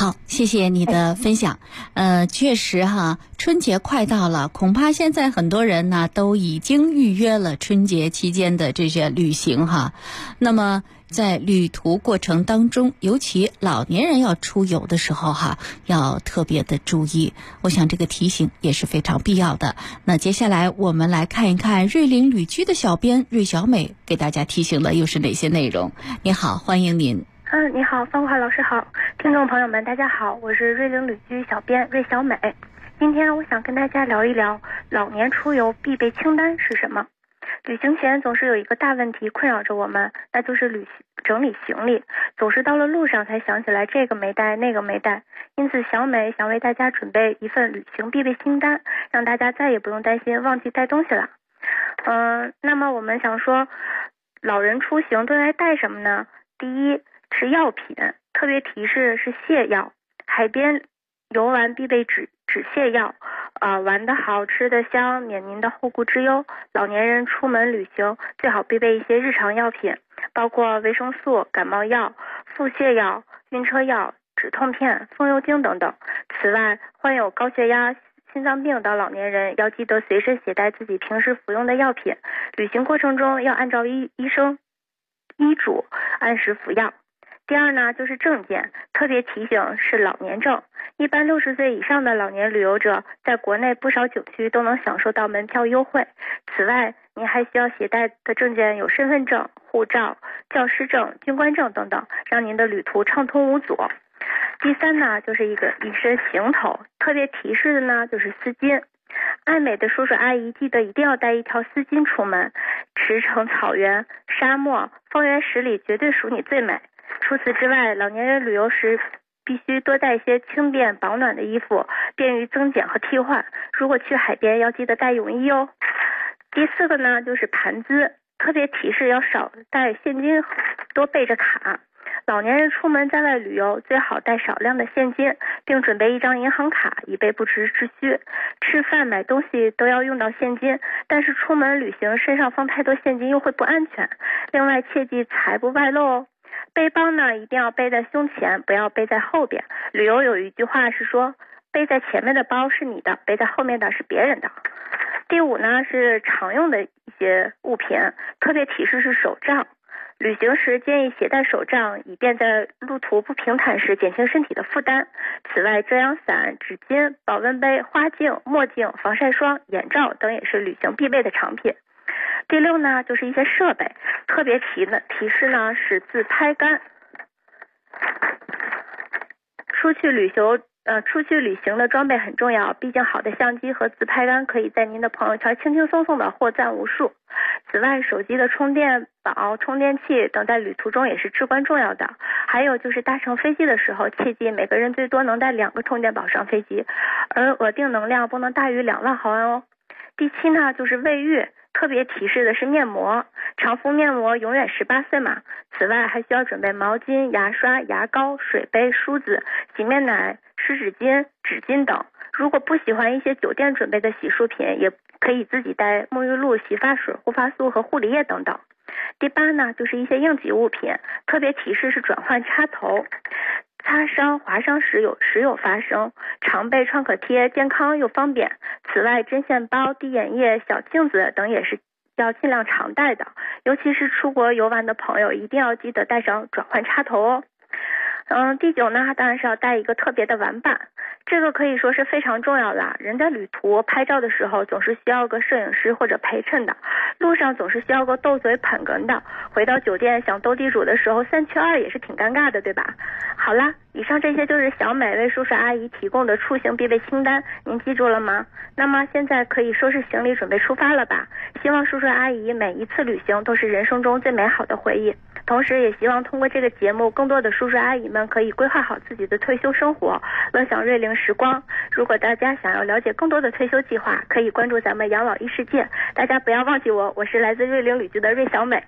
好，谢谢你的分享。确实哈，春节快到了，恐怕现在很多人呢都已经预约了春节期间的这些旅行哈。那么在旅途过程当中，尤其老年人要出游的时候哈，要特别的注意。我想这个提醒也是非常必要的。那接下来我们来看一看瑞菱旅居的小编芮小美给大家提醒了又是哪些内容。你好，欢迎您。 你好，芳华老师好，听众朋友们大家好，我是瑞菱旅居小编芮小美。今天我想跟大家聊一聊老年出游必备清单是什么。旅行前总是有一个大问题困扰着我们，那就是整理行李，总是到了路上才想起来这个没带那个没带。因此小美想为大家准备一份旅行必备清单，让大家再也不用担心忘记带东西了。那么我们想说老人出行都应该带什么呢？第一是药品，特别提示是泻药，海边游玩必备止泻药，玩得好，吃得香，免您的后顾之忧。老年人出门旅行最好必备一些日常药品，包括维生素、感冒药、腹泻药、晕车药、止痛片、风油精等等。此外，患有高血压、心脏病的老年人要记得随身携带自己平时服用的药品，旅行过程中要按照医生医嘱按时服药。第二呢，就是证件，特别提醒是老年证。一般60岁以上的老年旅游者，在国内不少景区都能享受到门票优惠。此外，您还需要携带的证件有身份证、护照、教师证、军官证等等，让您的旅途畅通无阻。第三呢，就是一身行头，特别提示的呢就是丝巾。爱美的叔叔阿姨记得一定要带一条丝巾出门，驰骋草原、沙漠、方圆10里绝对属你最美。除此之外，老年人旅游时必须多带一些轻便保暖的衣服，便于增减和替换。如果去海边要记得带泳衣哦。第四个呢，就是盘资，特别提示要少带现金，多备着卡。老年人出门在外旅游，最好带少量的现金，并准备一张银行卡，以备不时之需。吃饭买东西都要用到现金，但是出门旅行身上放太多现金又会不安全。另外切记财不外露哦。背包呢一定要背在胸前，不要背在后边。旅游有一句话是说，背在前面的包是你的，背在后面的是别人的。第五呢是常用的一些物品，特别提示是手杖。旅行时建议携带手杖，以便在路途不平坦时减轻身体的负担。此外，遮阳伞、纸巾、保温杯、花镜、墨镜、防晒霜、眼罩等也是旅行必备的常品。第六呢，就是一些设备，特别提示呢是自拍杆。出去旅行的装备很重要，毕竟好的相机和自拍杆可以在您的朋友圈轻轻松松的获赞无数。此外，手机的充电宝、充电器等在旅途中也是至关重要的。还有就是搭乘飞机的时候，切记每个人最多能带2个充电宝上飞机，而额定能量不能大于2万毫安哦。第七呢，就是卫浴，特别提示的是面膜，常敷面膜永远18岁嘛。此外，还需要准备毛巾、牙刷、牙膏、水杯、梳子、洗面奶、湿纸巾、纸巾等。如果不喜欢一些酒店准备的洗漱品，也可以自己带沐浴露、洗发水、护发素和护理液等等。第八呢，就是一些应急物品，特别提示是转换插头。擦伤、划伤时有发生，常备创可贴，健康又方便。此外，针线包、滴眼液、小镜子等也是要尽量常带的，尤其是出国游玩的朋友，一定要记得带上转换插头哦。第九呢，当然是要带一个特别的玩伴，这个可以说是非常重要的。人在旅途拍照的时候，总是需要个摄影师或者陪衬的，路上总是需要个斗嘴捧哏的，回到酒店想斗地主的时候3缺2也是挺尴尬的，对吧？好啦，以上这些就是小美为叔叔阿姨提供的出行必备清单，您记住了吗？那么现在可以收拾行李准备出发了吧？希望叔叔阿姨每一次旅行都是人生中最美好的回忆，同时也希望通过这个节目，更多的叔叔阿姨们可以规划好自己的退休生活，乐享瑞龄时光。如果大家想要了解更多的退休计划，可以关注咱们养老一世界。大家不要忘记我是来自瑞龄旅居的芮小美。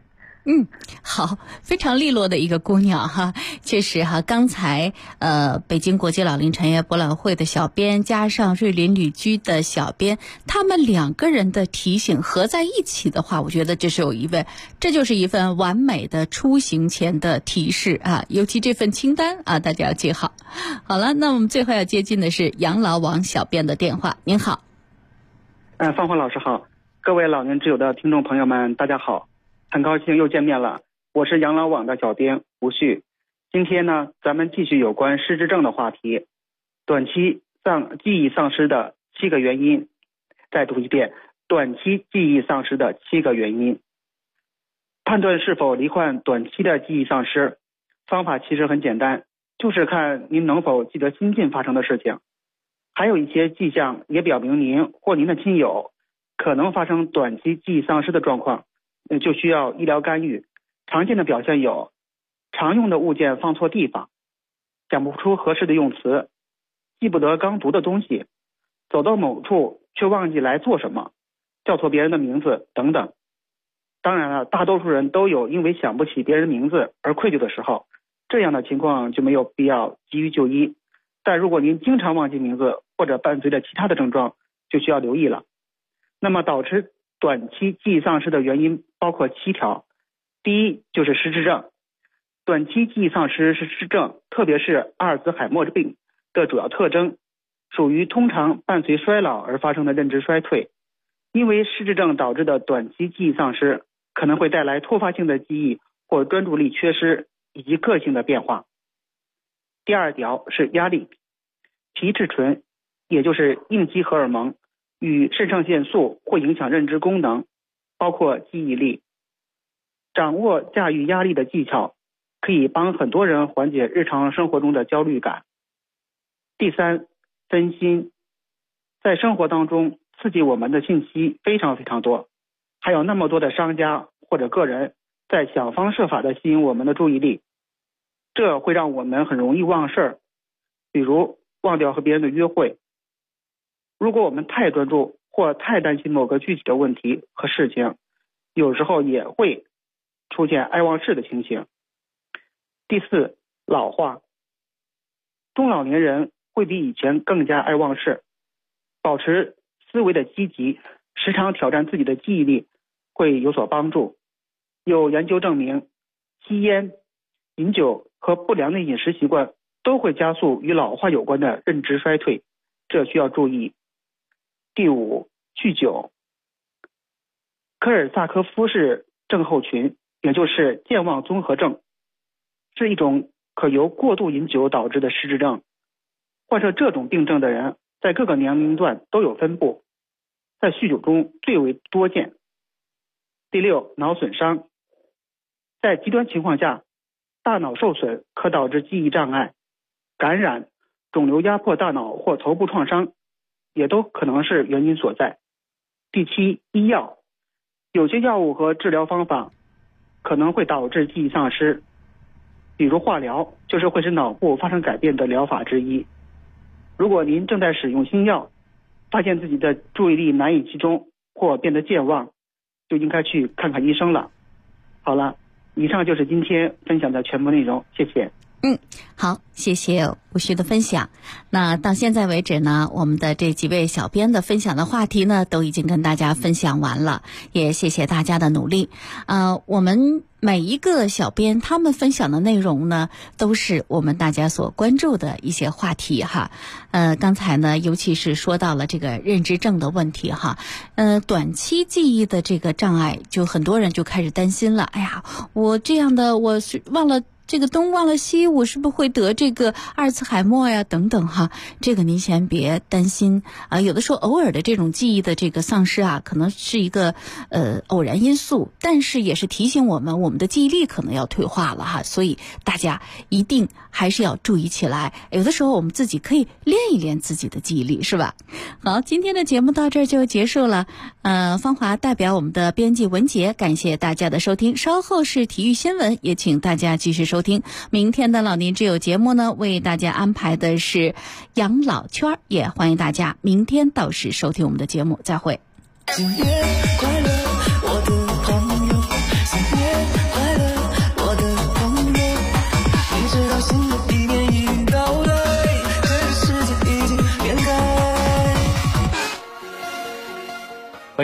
好，非常利落的一个姑娘哈，确实哈，刚才北京国际老龄产业博览会的小编加上瑞林旅居的小编，他们2个人的提醒合在一起的话，我觉得这就是一份完美的出行前的提示啊，尤其这份清单啊，大家要记好。好了，那我们最后要接近的是养老网小编的电话。您好。 芳华老师好，各位老年之友的听众朋友们，大家好，很高兴又见面了。我是养老网的小编吴旭，今天呢，咱们继续有关失智症的话题，短期记忆丧失的7个原因。再读一遍，短期记忆丧失的7个原因。判断是否罹患短期的记忆丧失，方法其实很简单，就是看您能否记得新近发生的事情。还有一些迹象也表明您或您的亲友可能发生短期记忆丧失的状况，就需要医疗干预。常见的表现有：常用的物件放错地方，讲不出合适的用词，记不得刚读的东西，走到某处却忘记来做什么，叫错别人的名字等等。当然了，大多数人都有因为想不起别人名字而愧疚的时候，这样的情况就没有必要急于就医。但如果您经常忘记名字或者伴随着其他的症状，就需要留意了。那么导致短期记忆丧失的原因包括7条。第一就是失智症，短期记忆丧失是失智症，特别是阿尔兹海默病的主要特征，属于通常伴随衰老而发生的认知衰退。因为失智症导致的短期记忆丧失，可能会带来突发性的记忆或专注力缺失以及个性的变化。第2条是压力，皮质醇，也就是应激荷尔蒙与肾上腺素会影响认知功能，包括记忆力。掌握驾驭压力的技巧，可以帮很多人缓解日常生活中的焦虑感。第3，分心，在生活当中刺激我们的信息非常非常多，还有那么多的商家或者个人在想方设法的吸引我们的注意力，这会让我们很容易忘事儿，比如忘掉和别人的约会。如果我们太专注或太担心某个具体的问题和事情，有时候也会出现爱忘事的情形。第4，老化，中老年人会比以前更加爱忘事，保持思维的积极，时常挑战自己的记忆力会有所帮助。有研究证明，吸烟、饮酒和不良的饮食习惯都会加速与老化有关的认知衰退，这需要注意。第5，酗酒，科尔萨科夫氏症候群，也就是健忘综合症，是一种可由过度饮酒导致的失智症。患上这种病症的人在各个年龄段都有分布，在酗酒中最为多见。第6，脑损伤，在极端情况下，大脑受损可导致记忆障碍、感染、肿瘤压迫大脑或头部创伤，也都可能是原因所在。第7，医药，有些药物和治疗方法可能会导致记忆丧失，比如化疗就是会使脑部发生改变的疗法之一。如果您正在使用新药，发现自己的注意力难以集中或变得健忘，就应该去看看医生了。好了，以上就是今天分享的全部内容，谢谢。 好，谢谢吴旭的分享。那到现在为止呢，我们的这几位小编的分享的话题呢，都已经跟大家分享完了，也谢谢大家的努力。我们每一个小编他们分享的内容呢，都是我们大家所关注的一些话题哈。刚才呢，尤其是说到了这个认知症的问题哈。短期记忆的这个障碍，就很多人就开始担心了。哎呀，我这样的，我是忘了这个东忘了西，我是不是会得这个阿尔茨海默呀等等哈。这个您先别担心啊，有的时候偶尔的这种记忆的这个丧失啊，可能是一个偶然因素，但是也是提醒我们的记忆力可能要退化了哈，所以大家一定还是要注意起来。有的时候我们自己可以练一练自己的记忆力，是吧？好，今天的节目到这儿就结束了。芳华代表我们的编辑文杰，感谢大家的收听。稍后是体育新闻，也请大家继续收听。明天的老年之友节目呢，为大家安排的是养老圈，也欢迎大家明天到时收听我们的节目。再会。 新年快乐，我的朋友，新年快乐。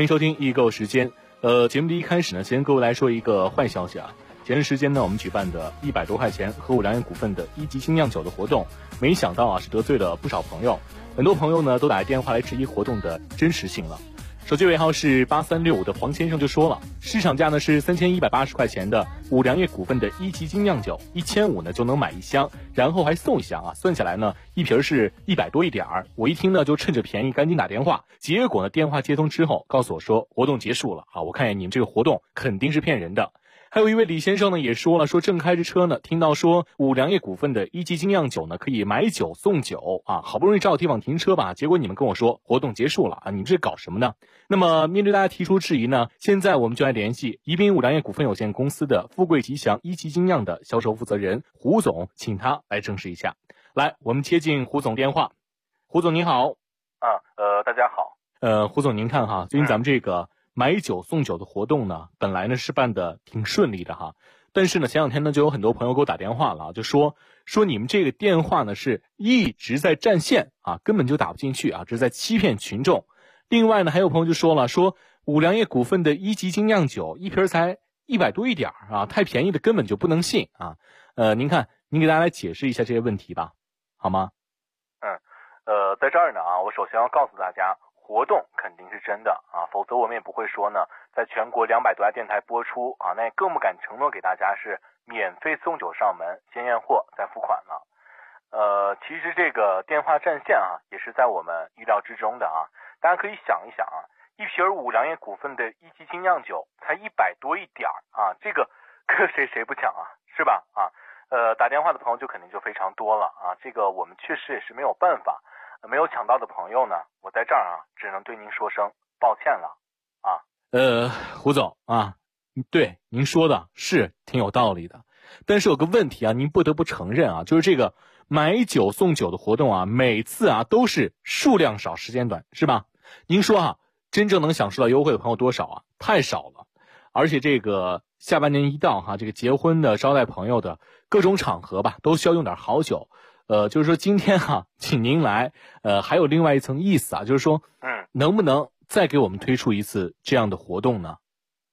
欢迎收听易购时间。节目的一开始呢，先跟各位来说一个坏消息啊。前段时间呢，我们举办的100多块钱和五粮液股份的一级精酿酒的活动，没想到啊是得罪了不少朋友，很多朋友呢都打电话来质疑活动的真实性了。手机尾号是8365的黄先生就说了，市场价呢是3180块钱的五粮液股份的一级精酿酒，1500呢就能买一箱，然后还送一箱啊，算下来呢一瓶是100多一点儿。我一听呢就趁着便宜赶紧打电话，结果呢电话接通之后告诉我说活动结束了啊，我看见你们这个活动肯定是骗人的。还有一位李先生呢也说了，说正开着车呢，听到说五粮液股份的一级精酿酒呢可以买酒送酒啊，好不容易找地方停车吧，结果你们跟我说活动结束了啊，你们这搞什么呢？那么面对大家提出质疑呢，现在我们就来联系宜宾五粮液股份有限公司的富贵吉祥一级精酿的销售负责人胡总，请他来证实一下。来，我们接进胡总电话。胡总您好。 大家好。 胡总您看哈，最近咱们这个买酒送酒的活动呢，本来呢是办的挺顺利的哈，但是呢前两天呢就有很多朋友给我打电话了，就说你们这个电话呢是一直在占线啊，根本就打不进去啊，这是在欺骗群众。另外呢还有朋友就说了，说五粮液股份的一级精酿酒一瓶才100多一点啊，太便宜的根本就不能信啊。您看您给大家来解释一下这些问题吧，好吗？ 在这儿呢啊，我首先要告诉大家，活动肯定是真的啊，否则我们也不会说呢，在全国200多家电台播出啊，那也更不敢承诺给大家是免费送酒上门，先验货再付款了。其实这个电话占线啊，也是在我们意料之中的啊。大家可以想一想啊，一瓶五粮液股份的一级精酿酒才100多一点啊，这个搁谁不抢啊，是吧？啊，打电话的朋友就肯定就非常多了啊，这个我们确实也是没有办法。没有抢到的朋友呢，我在这儿啊，只能对您说声抱歉了啊。 胡总啊，对您说的是挺有道理的，但是有个问题啊，您不得不承认啊，就是这个买酒送酒的活动啊，每次啊都是数量少时间短，是吧？您说啊，真正能享受到优惠的朋友多少啊？太少了。而且这个下半年一到哈，这个结婚的、招待朋友的各种场合吧，都需要用点好酒。就是说今天哈，请您来，还有另外一层意思啊，就是说，能不能再给我们推出一次这样的活动呢？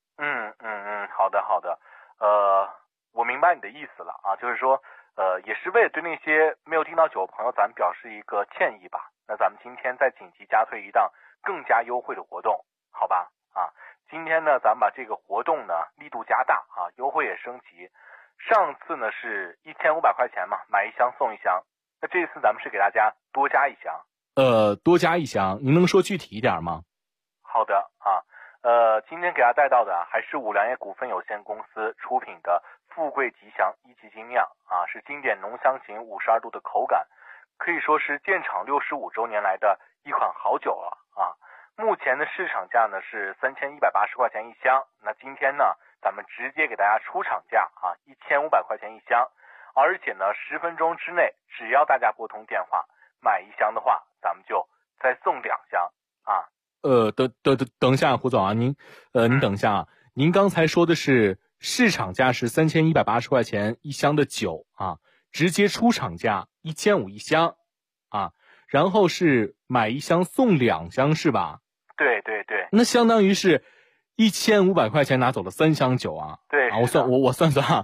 好的，我明白你的意思了啊，就是说，也是为了对那些没有订到酒的朋友，咱们表示一个歉意吧。那咱们今天再紧急加推一档更加优惠的活动，好吧？啊，今天呢，咱们把这个活动呢力度加大啊，优惠也升级。上次呢是1500块钱嘛，买一箱送一箱。那这次咱们是给大家多加一箱。 多加一箱，您能说具体一点吗？ 好的啊，今天给大家带到的还是五粮液股份有限公司出品的富贵吉祥一级精酿啊，是经典浓香型52度的口感，可以说是建厂65周年来的一款好酒了啊。目前的市场价呢是3180块钱一箱，那今天呢咱们直接给大家出厂价啊，1500块钱一箱，而且呢10分钟之内，只要大家拨通电话买一箱的话，咱们就再送2箱啊。 等一下，胡总啊，您等一下啊，您刚才说的是市场价是3180块钱一箱的酒啊，直接出厂价1500一箱啊，然后是买一箱送2箱是吧？ 对， 那相当于是1500块钱拿走了3箱酒啊。 对啊，我算啊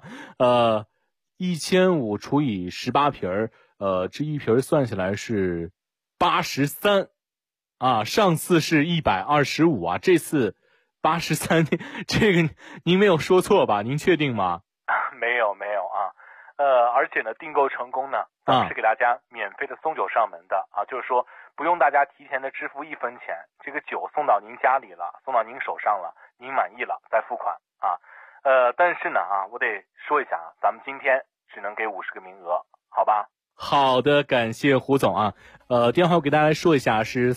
，1500除以18瓶这一瓶算下来是83啊，上次是125啊，这次83，这个您没有说错吧？您确定吗？ 没有啊，而且呢订购成功呢，咱们是给大家免费的送酒上门的啊，就是说不用大家提前的支付1分钱，这个酒送到您家里了，送到您手上了，您满意了再付款啊。但是呢啊，我得说一下啊，咱们今天只能给50个名额，好吧？ 好的，感谢胡总啊。电话我给大家来说一下，是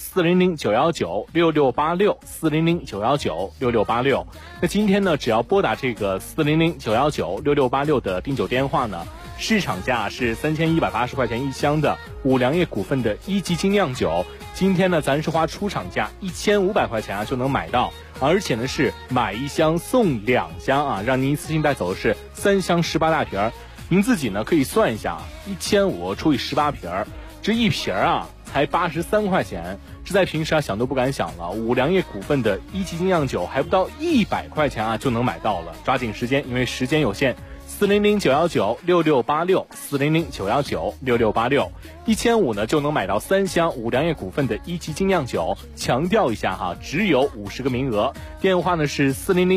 400-919-6686 400-919-6686。那今天呢，只要拨打这个400-919-6686的订酒电话呢，市场价是3180块钱一箱的五粮液股份的一级精酿酒，今天呢咱是花出厂价1500块钱啊就能买到，而且呢是买一箱送2箱啊，让您一次性带走的是3箱18大瓶。您自己呢可以算一下，1500除以18瓶，这一瓶啊才83块钱， 这在平时啊想都不敢想了。五粮液股份的一级精酿酒还不到100块钱啊就能买到了，抓紧时间，因为时间有限。400-919-6686，400-919-6686，1500呢就能买到3箱五粮液股份的一级精酿酒。强调一下哈，只有50个名额。电话呢是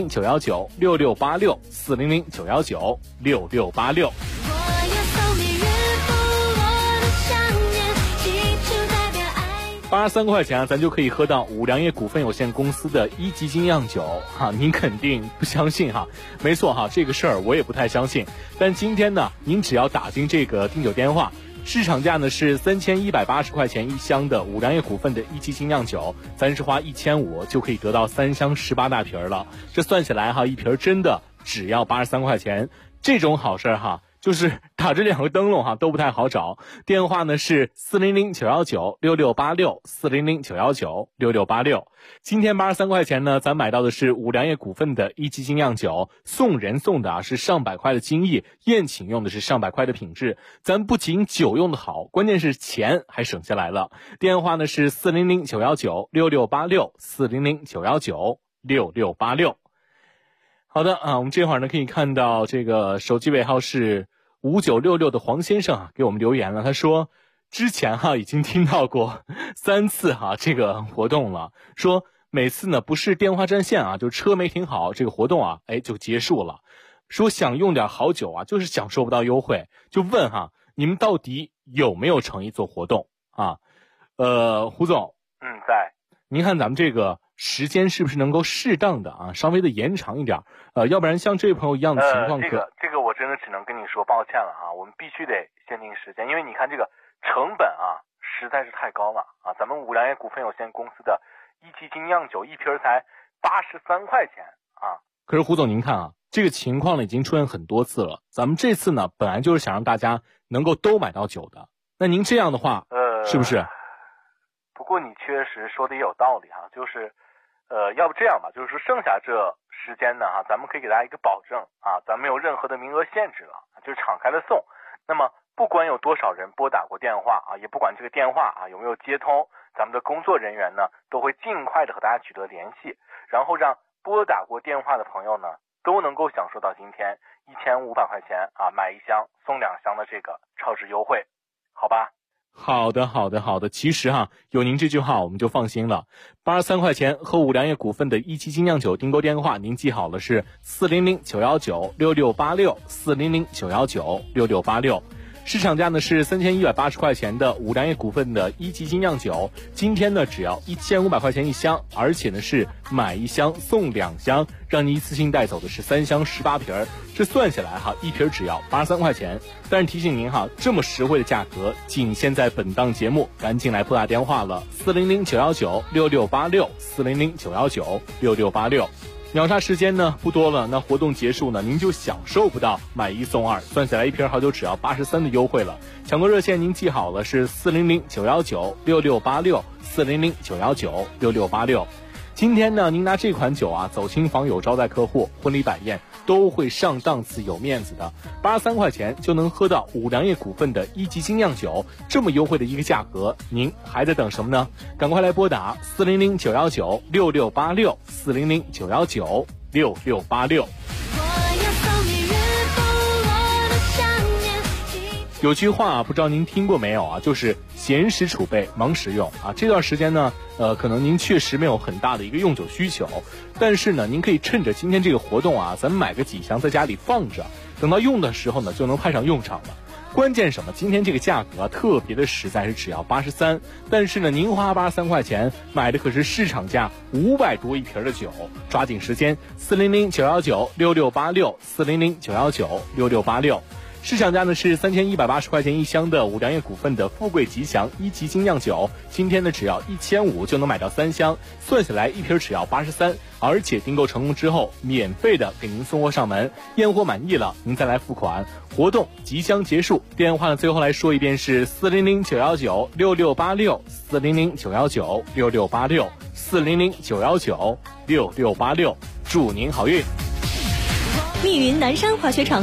400-919-6686，400-919-6686。83块钱啊，咱就可以喝到五粮液股份有限公司的一级精酿酒哈，您肯定不相信哈？没错哈，这个事儿我也不太相信。但今天呢，您只要打进这个订酒电话，市场价呢是3180块钱一箱的五粮液股份的一级精酿酒，咱是花1500就可以得到3箱18大瓶了。这算起来哈，一瓶真的只要83块钱，这种好事哈。就是打这2个灯笼哈都不太好找，电话呢是400-919-6686，400-919-6686。今天83块钱呢，咱买到的是五粮液股份的一级精酿酒，送人送的啊是上百块的精益，宴请用的是上百块的品质。咱不仅酒用的好，关键是钱还省下来了。电话呢是400-919-6686，400-919-6686。好的啊，我们这会儿呢可以看到这个手机尾号是5966的黄先生啊给我们留言了，他说之前哈已经听到过3次哈这个活动了，说每次呢不是电话占线啊，就车没停好，这个活动啊就结束了。说想用点好酒啊，就是享受不到优惠，就问哈你们到底有没有诚意做活动啊？胡总， 在。 您看咱们这个时间是不是能够适当的啊稍微的延长一点？要不然像这位朋友一样的情况这个我真的只能跟你说抱歉了啊，我们必须得限定时间，因为你看这个成本啊实在是太高了啊，咱们五粮液股份有限公司的一级精酿酒一瓶才83块钱啊。 可是胡总您看啊，这个情况呢已经出现很多次了，咱们这次呢本来就是想让大家能够都买到酒的，那您这样的话是不是？ 不过你确实说的也有道理哈，就是要不这样吧，就是说剩下这时间呢哈，咱们可以给大家一个保证啊，咱们没有任何的名额限制了，就是敞开的送。那么不管有多少人拨打过电话啊，也不管这个电话啊有没有接通，咱们的工作人员呢都会尽快的和大家取得联系，然后让拨打过电话的朋友呢都能够享受到今天1500块钱啊买1箱送2箱的这个超值优惠，好吧？ 好的，其实哈有您这句话我们就放心了。83块钱喝五粮液股份的一级精酿酒订购电话您记好了是400-919-6686，400-919-6686。市场价呢是3180块钱的五粮液股份的一级精酿酒，今天呢只要1500块钱一箱，而且呢是买1箱送2箱，让你一次性带走的是3箱18瓶，这算下来哈一瓶只要83块钱。但是提醒您哈，这么实惠的价格仅限在本档节目，赶紧来拨打电话了，400-919-6686，400-919-6686。秒杀时间呢不多了，那活动结束呢您就享受不到买1送2，算下来一瓶好酒只要83的优惠了。抢购热线您记好了是400-919-6686，400-919-6686。今天呢您拿这款酒啊走亲访友招待客户，婚礼摆宴都会上档次有面子的，83块钱就能喝到五粮液股份的一级精酿酒，这么优惠的一个价格，您还在等什么呢？赶快来拨打400-919-6686，400-919-6686。有句话啊，不知道您听过没有啊，就是闲时储备，忙时用啊。这段时间呢，可能您确实没有很大的一个用酒需求，但是呢，您可以趁着今天这个活动啊，咱们买个几箱在家里放着，等到用的时候呢，就能派上用场了。关键什么？今天这个价格啊，特别的实在，是只要83，但是呢，您花83块钱买的可是市场价500多一瓶的酒，抓紧时间，400-919-6686，400-919-6686。市场价呢是3180块钱一箱的五粮液股份的富贵吉祥一级精酿酒，今天呢只要1500就能买到3箱，算下来一瓶只要83，而且订购成功之后免费的给您送货上门，验货满意了您再来付款。活动即将结束，电话呢最后来说一遍是400-919-6686，400-919-6686，400-919-6686，祝您好运。 密云南山滑雪场